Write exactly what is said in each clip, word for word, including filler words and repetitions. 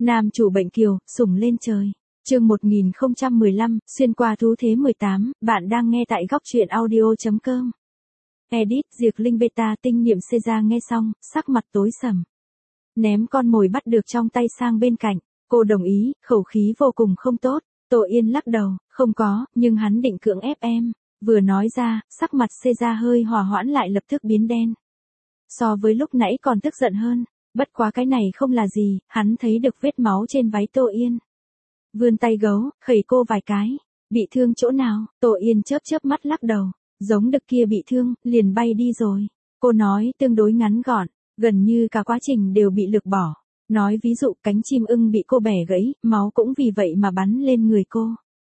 Nam chủ bệnh kiều, sủng lên trời. Chương một nghìn không trăm mười lăm, xuyên qua thú thế mười tám, bạn đang nghe tại góc truyện audio chấm com. Edit, Diệp Linh beta tinh niệm Caesar nghe xong, sắc mặt tối sầm. Ném con mồi bắt được trong tay sang bên cạnh, cô đồng ý, khẩu khí vô cùng không tốt. Tô Yên lắc đầu, không có, nhưng hắn định cưỡng ép em. Vừa nói ra, sắc mặt Caesar hơi hòa hoãn lại lập tức biến đen. So với lúc nãy còn tức giận hơn, bất quá cái này không là gì, hắn thấy được vết máu trên váy Tô Yên. Vươn tay gấu, khẩy cô vài cái. Bị thương chỗ nào? Tô Yên chớp chớp mắt lắc đầu. Giống đực kia bị thương, liền bay đi rồi. Cô nói tương đối ngắn gọn, gần như cả quá trình đều bị lược bỏ. Nói ví dụ cánh chim ưng bị cô bẻ gãy, máu cũng vì vậy mà bắn lên người cô.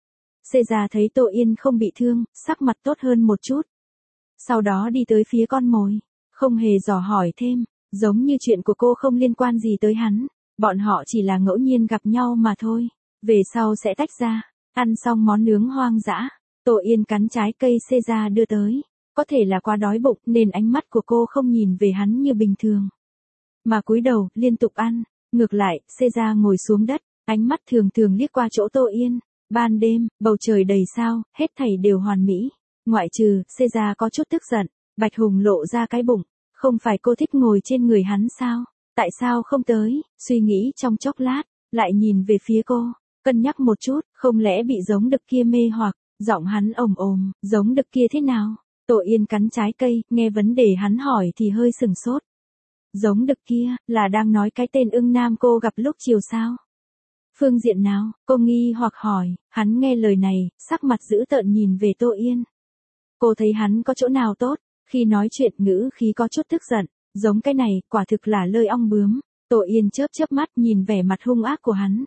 Caesar thấy Tô Yên không bị thương, sắc mặt tốt hơn một chút. Sau đó đi tới phía con mồi, không hề dò hỏi thêm, giống như chuyện của cô không liên quan gì tới hắn. Bọn họ chỉ là ngẫu nhiên gặp nhau mà thôi. Về sau sẽ tách ra. Ăn xong món nướng hoang dã, Tô Yên cắn trái cây Caesar đưa tới. Có thể là quá đói bụng nên ánh mắt của cô không nhìn về hắn như bình thường, mà cúi đầu, liên tục ăn. Ngược lại, Caesar ngồi xuống đất, ánh mắt thường thường liếc qua chỗ Tô Yên. Ban đêm, bầu trời đầy sao, hết thảy đều hoàn mỹ. Ngoại trừ, Caesar có chút tức giận. Bạch Hùng lộ ra cái bụng. Không phải cô thích ngồi trên người hắn sao? Tại sao không tới? Suy nghĩ trong chốc lát, lại nhìn về phía cô. Cân nhắc một chút, không lẽ bị giống đực kia mê hoặc. Giọng hắn ồm ồm, giống đực kia thế nào? Tô Yên cắn trái cây, nghe vấn đề hắn hỏi thì hơi sừng sốt. Giống đực kia, là đang nói cái tên ưng nam cô gặp lúc chiều sao? Phương diện nào? Cô nghi hoặc hỏi. Hắn nghe lời này, sắc mặt dữ tợn nhìn về Tô Yên. Cô thấy hắn có chỗ nào tốt? Khi nói chuyện ngữ khí có chút tức giận. Giống cái này, quả thực là lơi ong bướm. Tô Yên chớp chớp mắt nhìn vẻ mặt hung ác của hắn.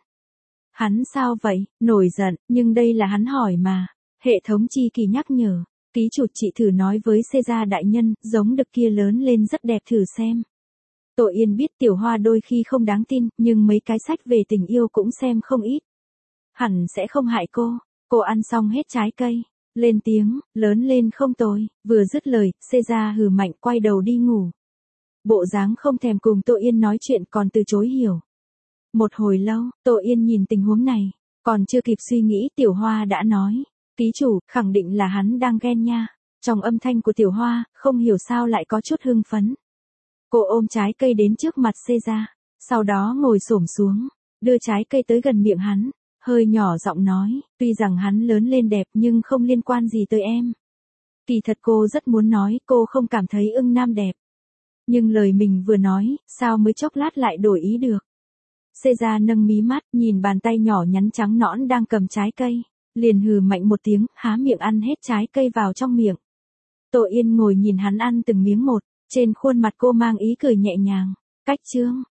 Hắn sao vậy? Nổi giận, nhưng đây là hắn hỏi mà. Hệ thống chi kỳ nhắc nhở. Ký chủ chị thử nói với Caesar đại nhân, giống đực kia lớn lên rất đẹp thử xem. Tô Yên biết Tiểu Hoa đôi khi không đáng tin, nhưng mấy cái sách về tình yêu cũng xem không ít. Hẳn sẽ không hại cô. Cô ăn xong hết trái cây. Lên tiếng, lớn lên không tồi. Vừa dứt lời, Caesar hừ mạnh quay đầu đi ngủ. Bộ dáng không thèm cùng Tô Yên nói chuyện còn từ chối hiểu. Một hồi lâu, Tô Yên nhìn tình huống này. Còn chưa kịp suy nghĩ Tiểu Hoa đã nói. Ký chủ, khẳng định là hắn đang ghen nha. Trong âm thanh của Tiểu Hoa, không hiểu sao lại có chút hưng phấn. Cô ôm trái cây đến trước mặt Caesar. Sau đó ngồi xổm xuống. Đưa trái cây tới gần miệng hắn. Hơi nhỏ giọng nói, tuy rằng hắn lớn lên đẹp nhưng không liên quan gì tới em. Kỳ thật cô rất muốn nói cô không cảm thấy ưng nam đẹp. Nhưng lời mình vừa nói, sao mới chốc lát lại đổi ý được. Caesar nâng mí mắt, nhìn bàn tay nhỏ nhắn trắng nõn đang cầm trái cây. Liền hừ mạnh một tiếng, há miệng ăn hết trái cây vào trong miệng. Tô Yên ngồi nhìn hắn ăn từng miếng một. Trên khuôn mặt cô mang ý cười nhẹ nhàng. Cách chương,